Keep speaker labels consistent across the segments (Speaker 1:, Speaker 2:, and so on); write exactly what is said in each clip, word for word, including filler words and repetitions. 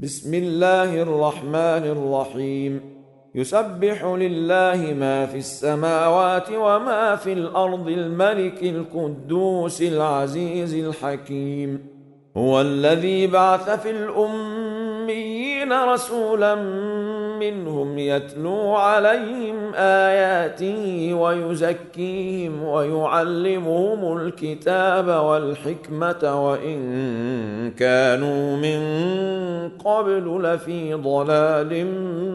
Speaker 1: بسم الله الرحمن الرحيم. يسبح لله ما في السماوات وما في الأرض الملك القدوس العزيز الحكيم. هو الذي بعث في الأميين رسولا منهم يتلو عليهم آياته ويزكيهم ويعلمهم الكتاب والحكمة وإن كانوا من قبل لفي ضلال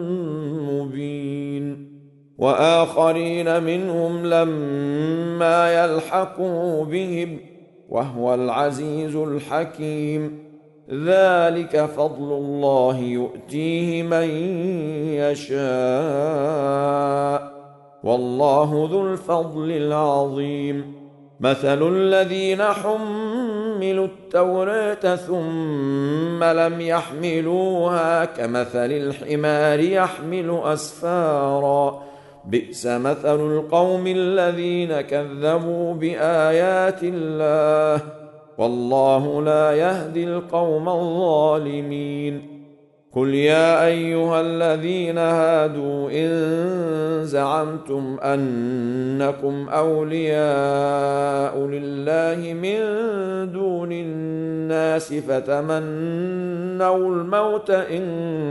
Speaker 1: مبين. وآخرين منهم لما يلحقوا بهم وهو العزيز الحكيم. ذلك فضل الله يؤتيه من يشاء والله ذو الفضل العظيم. مثل الذين حملوا التوراة ثم لم يحملوها كمثل الحمار يحمل أسفارا بئس مثل القوم الذين كذبوا بآيات الله والله لا يهدي القوم الظالمين. قل يا أيها الذين هادوا إن زعمتم أنكم أولياء لله من دون الناس فتمنوا الموت إن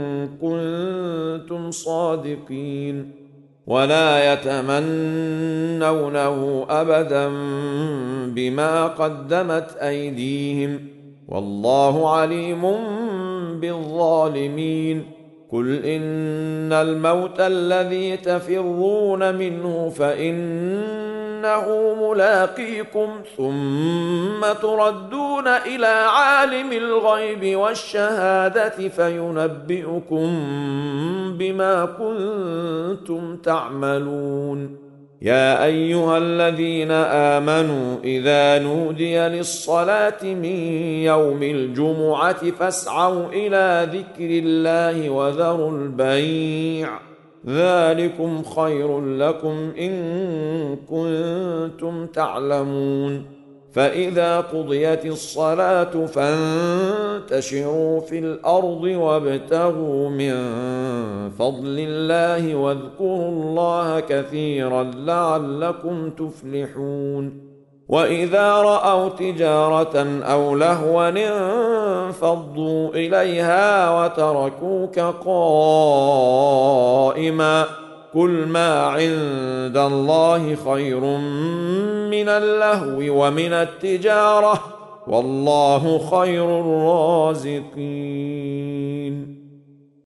Speaker 1: كنتم صادقين ولا يتمنونه أبدا بما قدمت أيديهم والله عليم بالظالمين. قل إن الموت الذي تفرون منه فإنه ملاقيكم ثم تردون إلى عالم الغيب والشهادة فينبئكم بما كنتم تعملون. يا أيها الذين آمنوا إذا نودي للصلاة من يوم الجمعة فاسعوا إلى ذكر الله وذروا البيع ذلكم خير لكم إن كنتم تعلمون. فإذا قضيت الصلاة فانتشروا في الأرض وابتغوا من فضل الله واذكروا الله كثيرا لعلكم تفلحون. وإذا رأوا تجارة أو لهوا انفضوا إليها وتركوك قائما قل ما عند الله خير من اللهو ومن التجارة والله خير الرازقين.